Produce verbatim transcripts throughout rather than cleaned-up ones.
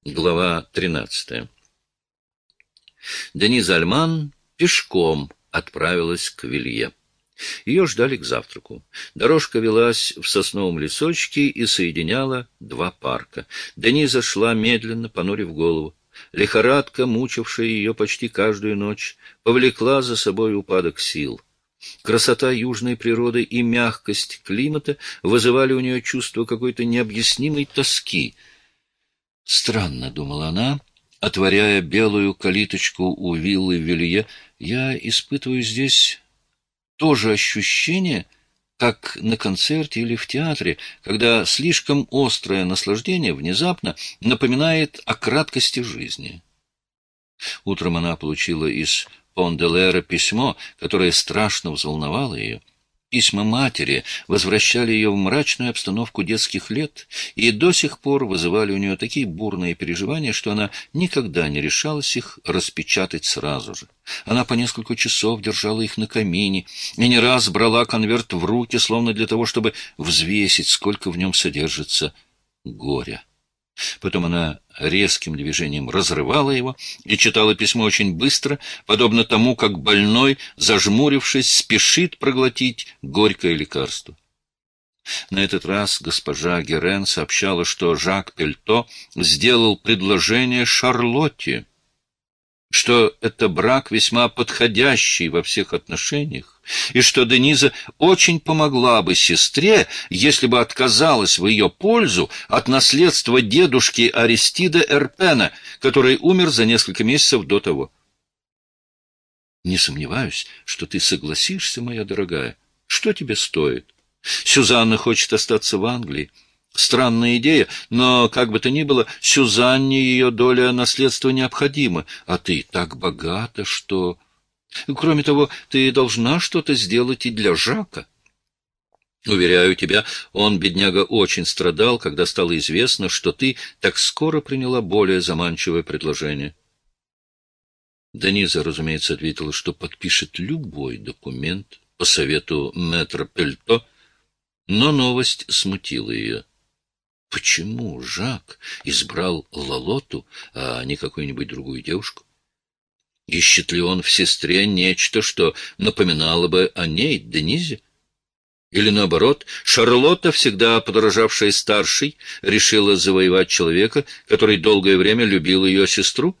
Глава тринадцатая. Дениза Альман пешком отправилась к Вилье. Ее ждали к завтраку. Дорожка велась в сосновом лесочке и соединяла два парка. Дениза шла медленно, понурив голову. Лихорадка, мучившая ее почти каждую ночь, повлекла за собой упадок сил. Красота южной природы и мягкость климата вызывали у нее чувство какой-то необъяснимой тоски. Странно, — думала она, отворяя белую калиточку у виллы Вилье, — я испытываю здесь то же ощущение, как на концерте или в театре, когда слишком острое наслаждение внезапно напоминает о краткости жизни. Утром она получила из Пон-де-Лера письмо, которое страшно взволновало ее. Письма матери возвращали ее в мрачную обстановку детских лет и до сих пор вызывали у нее такие бурные переживания, что она никогда не решалась их распечатать сразу же. Она по несколько часов держала их на камине и не раз брала конверт в руки, словно для того, чтобы взвесить, сколько в нем содержится горя. Потом она резким движением разрывала его и читала письмо очень быстро, подобно тому, как больной, зажмурившись, спешит проглотить горькое лекарство. На этот раз госпожа Герен сообщала, что Жак Пельто сделал предложение Шарлотте, что это брак весьма подходящий во всех отношениях, и что Дениза очень помогла бы сестре, если бы отказалась в ее пользу от наследства дедушки Аристида Эрпена, который умер за несколько месяцев до того. «Не сомневаюсь, что ты согласишься, моя дорогая. Что тебе стоит? Сюзанна хочет остаться в Англии. Странная идея, но, как бы то ни было, Сюзанне ее доля наследства необходима, а ты так богата, что... Кроме того, ты должна что-то сделать и для Жака. Уверяю тебя, он, бедняга, очень страдал, когда стало известно, что ты так скоро приняла более заманчивое предложение». Дениза, разумеется, ответила, что подпишет любой документ по совету мэтра Пельто, но новость смутила ее. Почему Жак избрал Лолоту, а не какую-нибудь другую девушку? Ищет ли он в сестре нечто, что напоминало бы о ней, Денизе? Или наоборот, Шарлотта, всегда подражавшая старшей, решила завоевать человека, который долгое время любил ее сестру?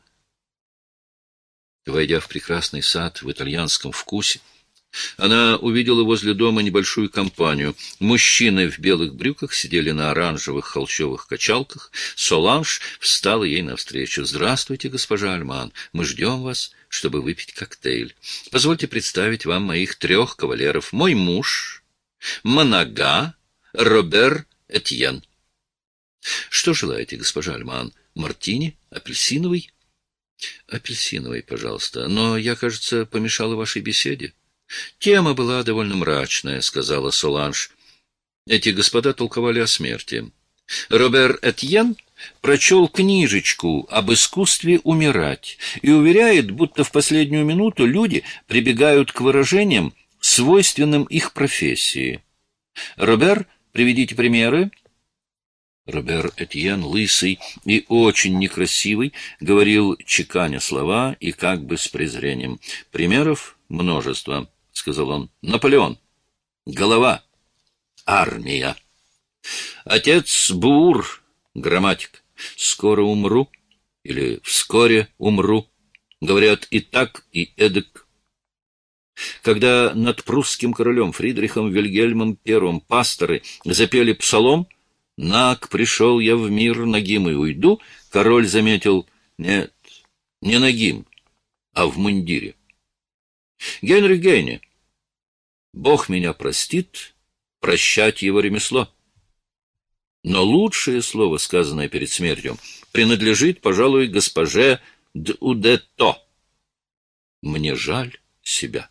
Войдя в прекрасный сад в итальянском вкусе, она увидела возле дома небольшую компанию. Мужчины в белых брюках сидели на оранжевых холщовых качалках. Соланж встала ей навстречу. «Здравствуйте, госпожа Альман. Мы ждем вас, чтобы выпить коктейль. Позвольте представить вам моих трех кавалеров. Мой муж, Монага, Робер Этьен». «Что желаете, госпожа Альман? Мартини? Апельсиновый?» «Апельсиновый, пожалуйста. Но я, кажется, помешала вашей беседе». «Тема была довольно мрачная», — сказала Соланж. Эти господа толковали о смерти. Робер Этьен прочел книжечку об искусстве умирать и уверяет, будто в последнюю минуту люди прибегают к выражениям, свойственным их профессии. Робер, приведите примеры. Робер Этьен, лысый и очень некрасивый, говорил, чеканя слова и как бы с презрением. «Примеров множество», — сказал он. «Наполеон. Голова. Армия. Отец Бур. Грамматик. Скоро умру. Или вскоре умру. Говорят и так, и эдак». Когда над прусским королем Фридрихом Вильгельмом Первым пасторы запели псалом «Наг пришел я в мир, нагим и уйду», король заметил: «Нет, не нагим, а в мундире». Генрих Гейне. Бог меня простит, прощать его ремесло. Но лучшее слово, сказанное перед смертью, принадлежит, пожалуй, госпоже Д'Удетто. Мне жаль себя.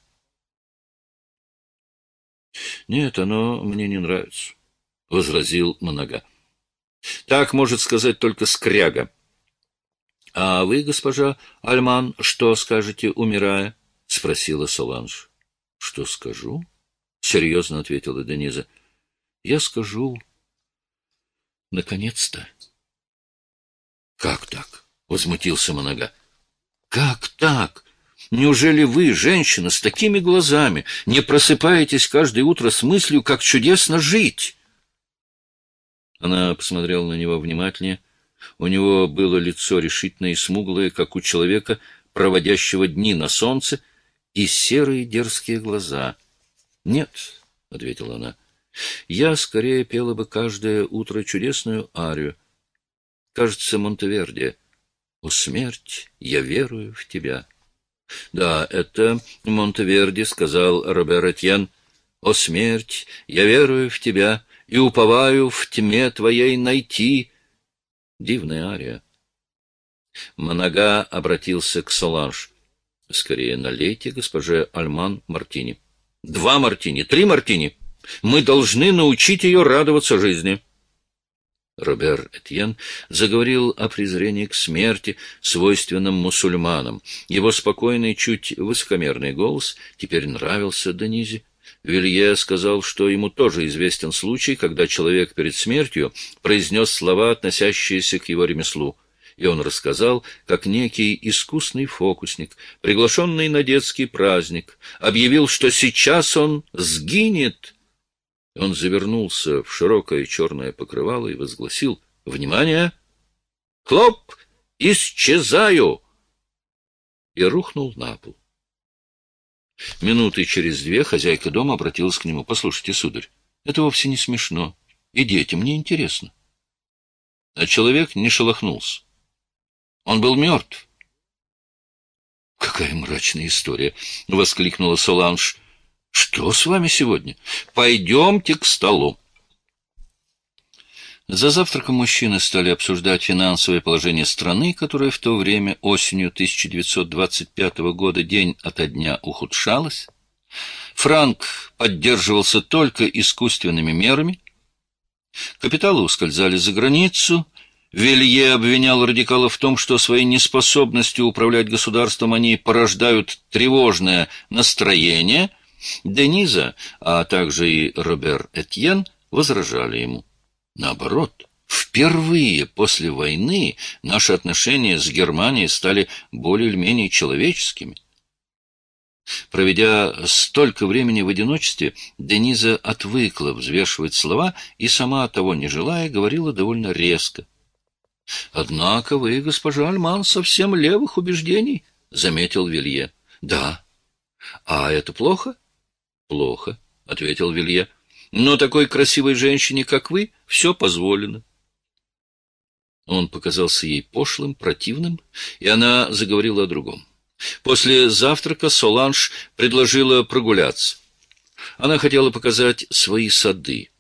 «Нет, оно мне не нравится», — возразил Монага. «Так может сказать только скряга». «А вы, госпожа Альман, что скажете, умирая?» — спросила Соланж. — Что скажу? — серьезно ответила Дениза. — Я скажу, наконец-то, Как так? — возмутился Монога. — Как так? Неужели вы, женщина, с такими глазами, не просыпаетесь каждое утро с мыслью, как чудесно жить? Она посмотрела на него внимательнее. У него было лицо решительное и смуглое, как у человека, проводящего дни на солнце, и серые дерзкие глаза. — Нет, — ответила она, — я скорее пела бы каждое утро чудесную арию. Кажется, Монтеверди. «О, смерть, я верую в тебя». Да, это Монтеверди, — сказал Робер Этьен. «О, смерть, я верую в тебя и уповаю в тьме твоей найти». Дивная ария. Монага обратился к Соланж. «Скорее налейте госпоже Альман мартини». «Два мартини, три мартини. Мы должны научить ее радоваться жизни». Робер Этьен заговорил о презрении к смерти, свойственном мусульманам. Его спокойный, чуть высокомерный голос теперь нравился Денизе. Вилье сказал, что ему тоже известен случай, когда человек перед смертью произнес слова, относящиеся к его ремеслу. И он рассказал, как некий искусный фокусник, приглашенный на детский праздник, объявил, что сейчас он сгинет. Он завернулся в широкое черное покрывало и возгласил: «Внимание! Хлоп! Исчезаю!» и рухнул на пол. Минуты через две хозяйка дома обратилась к нему: «Послушайте, сударь, это вовсе не смешно. И детям не интересно». А человек не шелохнулся. Он был мертв. «Какая мрачная история!» — воскликнула Соланж. «Что с вами сегодня? Пойдемте к столу». За завтраком мужчины стали обсуждать финансовое положение страны, которое в то время, осенью тысяча девятьсот двадцать пятого года, день ото дня ухудшалось. Франк поддерживался только искусственными мерами. Капиталы ускользали за границу. Вилье обвинял радикалов в том, что своей неспособностью управлять государством они порождают тревожное настроение. Дениза, а также и Робер Этьен возражали ему. Наоборот, впервые после войны наши отношения с Германией стали более или менее человеческими. Проведя столько времени в одиночестве, Дениза отвыкла взвешивать слова и, сама того не желая, говорила довольно резко. — Однако вы, госпожа Альман, совсем левых убеждений, — заметил Вилье. — Да. — А это плохо? — Плохо, — ответил Вилье. — Но такой красивой женщине, как вы, все позволено. Он показался ей пошлым, противным, и она заговорила о другом. После завтрака Соланж предложила прогуляться. Она хотела показать свои сады.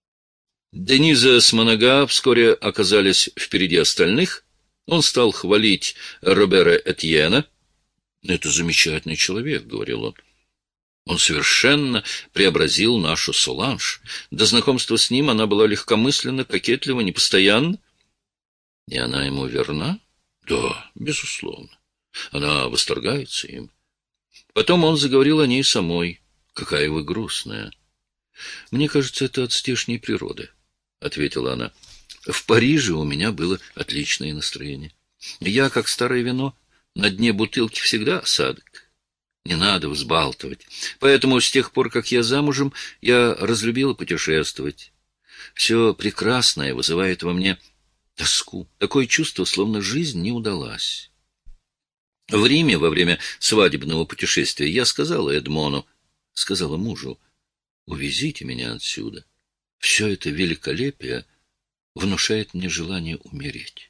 Дениза с Монага вскоре оказались впереди остальных. Он стал хвалить Робера Этьена. «Это замечательный человек», — говорил он. «Он совершенно преобразил нашу Соланж. До знакомства с ним она была легкомысленна, кокетлива, непостоянна. И она ему верна? Да, безусловно. Она восторгается им. Потом он заговорил о ней самой. Какая вы грустная. Мне кажется, это от здешней природы, — ответила она. В Париже у меня было отличное настроение. Я, как старое вино, на дне бутылки всегда осадок. Не надо взбалтывать. Поэтому с тех пор, как я замужем, я разлюбила путешествовать. Все прекрасное вызывает во мне тоску. Такое чувство, словно жизнь не удалась. В Риме во время свадебного путешествия я сказала Эдмону, сказала мужу: увезите меня отсюда. Все это великолепие внушает мне желание умереть.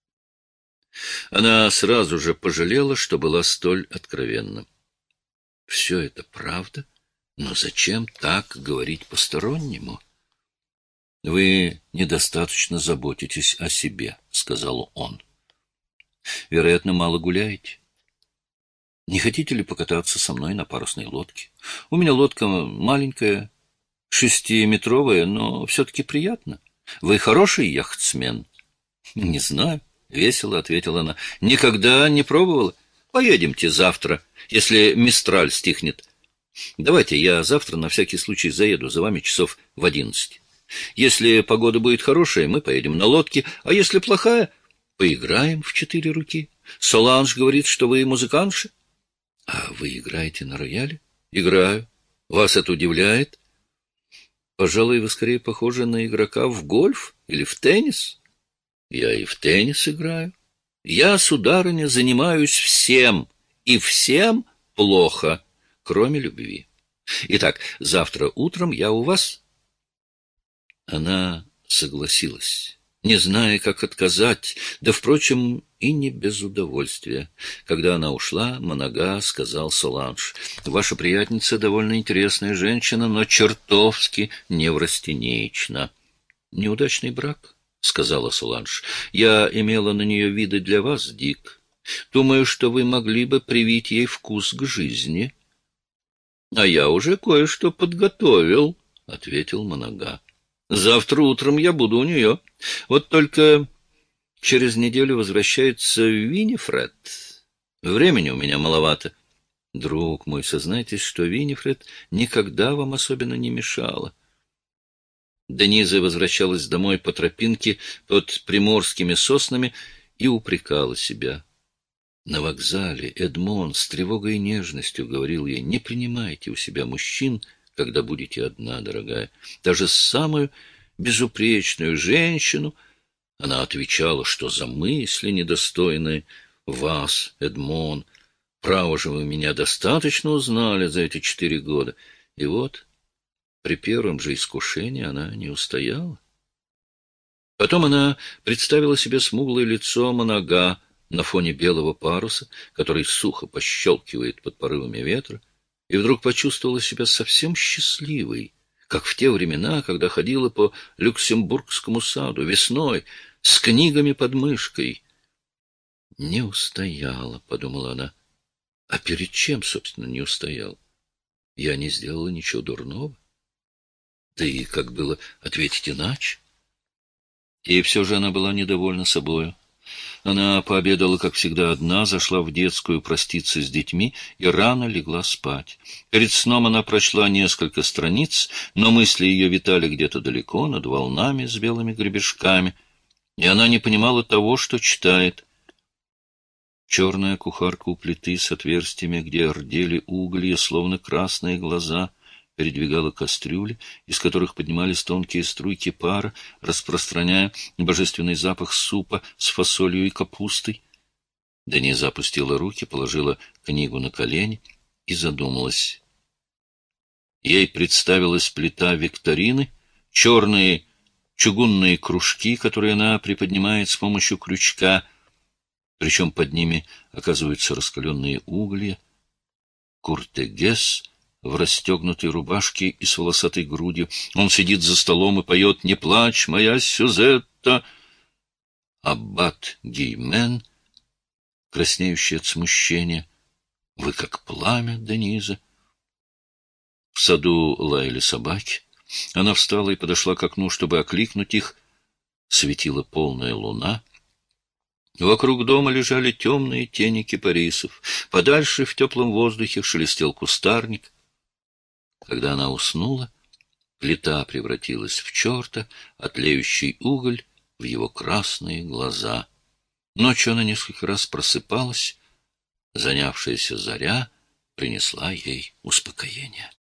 Она сразу же пожалела, что была столь откровенна. Все это правда, но зачем так говорить постороннему? — Вы недостаточно заботитесь о себе, — сказал он. — Вероятно, мало гуляете. Не хотите ли покататься со мной на парусной лодке? У меня лодка маленькая, шестиметровая, но все-таки приятно. Вы хороший яхтсмен? — Не знаю, — весело ответила она. — Никогда не пробовала. Поедемте завтра, если мистраль стихнет. Давайте я завтра на всякий случай заеду за вами часов в одиннадцать. Если погода будет хорошая, мы поедем на лодке, а если плохая, Поиграем в четыре руки. Соланж говорит, что вы музыкантша. А вы играете на рояле? Играю. Вас это удивляет? Пожалуй, вы скорее похожи на игрока в гольф или в теннис. Я и в теннис играю. Я, сударыня, занимаюсь всем, и всем плохо, кроме любви. Итак, завтра утром я у вас. Она согласилась, не зная, как отказать, да, впрочем, и не без удовольствия. Когда она ушла, Монага сказал Соланж: «Ваша приятница довольно интересная женщина, но чертовски неврастенична». «Неудачный брак», — сказала Соланж. «Я имела на нее виды для вас, Дик. Думаю, что вы могли бы привить ей вкус к жизни». «А я уже кое-что подготовил», — ответил Монага. «Завтра утром я буду у нее. Вот только через неделю возвращается Винифред. Времени у меня маловато». «Друг мой, сознайтесь, что Винифред никогда вам особенно не мешала». Дениза возвращалась домой по тропинке под приморскими соснами и упрекала себя. На вокзале Эдмон с тревогой и нежностью говорил ей: «Не принимайте у себя мужчин, когда будете одна, дорогая». Даже самую безупречную женщину она отвечала, что за мысли недостойные вас, Эдмон. Право же, вы меня достаточно узнали за эти четыре года. И вот при первом же искушении она не устояла. Потом она представила себе смуглое лицо Монага на фоне белого паруса, который сухо пощелкивает под порывами ветра, и вдруг почувствовала себя совсем счастливой, как в те времена, когда ходила по Люксембургскому саду весной с книгами под мышкой. «Не устояла», — подумала она. «А перед чем, собственно, не устояла? Я не сделала ничего дурного. Да и как было ответить иначе?» И все же она была недовольна собою. Она пообедала, как всегда, одна, зашла в детскую проститься с детьми и рано легла спать. Перед сном она прочла несколько страниц, но мысли ее витали где-то далеко, над волнами с белыми гребешками, и она не понимала того, что читает. Черная кухарка у плиты с отверстиями, где рдели уголья, словно красные глаза, передвигала кастрюли, из которых поднимались тонкие струйки пара, распространяя божественный запах супа с фасолью и капустой. Дениза опустила руки, положила книгу на колени и задумалась. Ей представилась плита викторины, черные чугунные кружки, которые она приподнимает с помощью крючка, причем под ними оказываются раскаленные уголья. Куртегес в расстегнутой рубашке и с волосатой грудью. Он сидит за столом и поет «Не плачь, моя Сюзетта». Аббат Гиймен, краснеющий от смущения: «Вы как пламя, Дениза». В саду лаяли собаки. Она встала и подошла к окну, чтобы окликнуть их. Светила полная луна. Вокруг дома лежали темные тени кипарисов. Подальше в теплом воздухе шелестел кустарник. Когда она уснула, плита превратилась в черта, а тлеющий уголь — в его красные глаза. Ночью она несколько раз просыпалась. Занявшаяся заря принесла ей успокоение.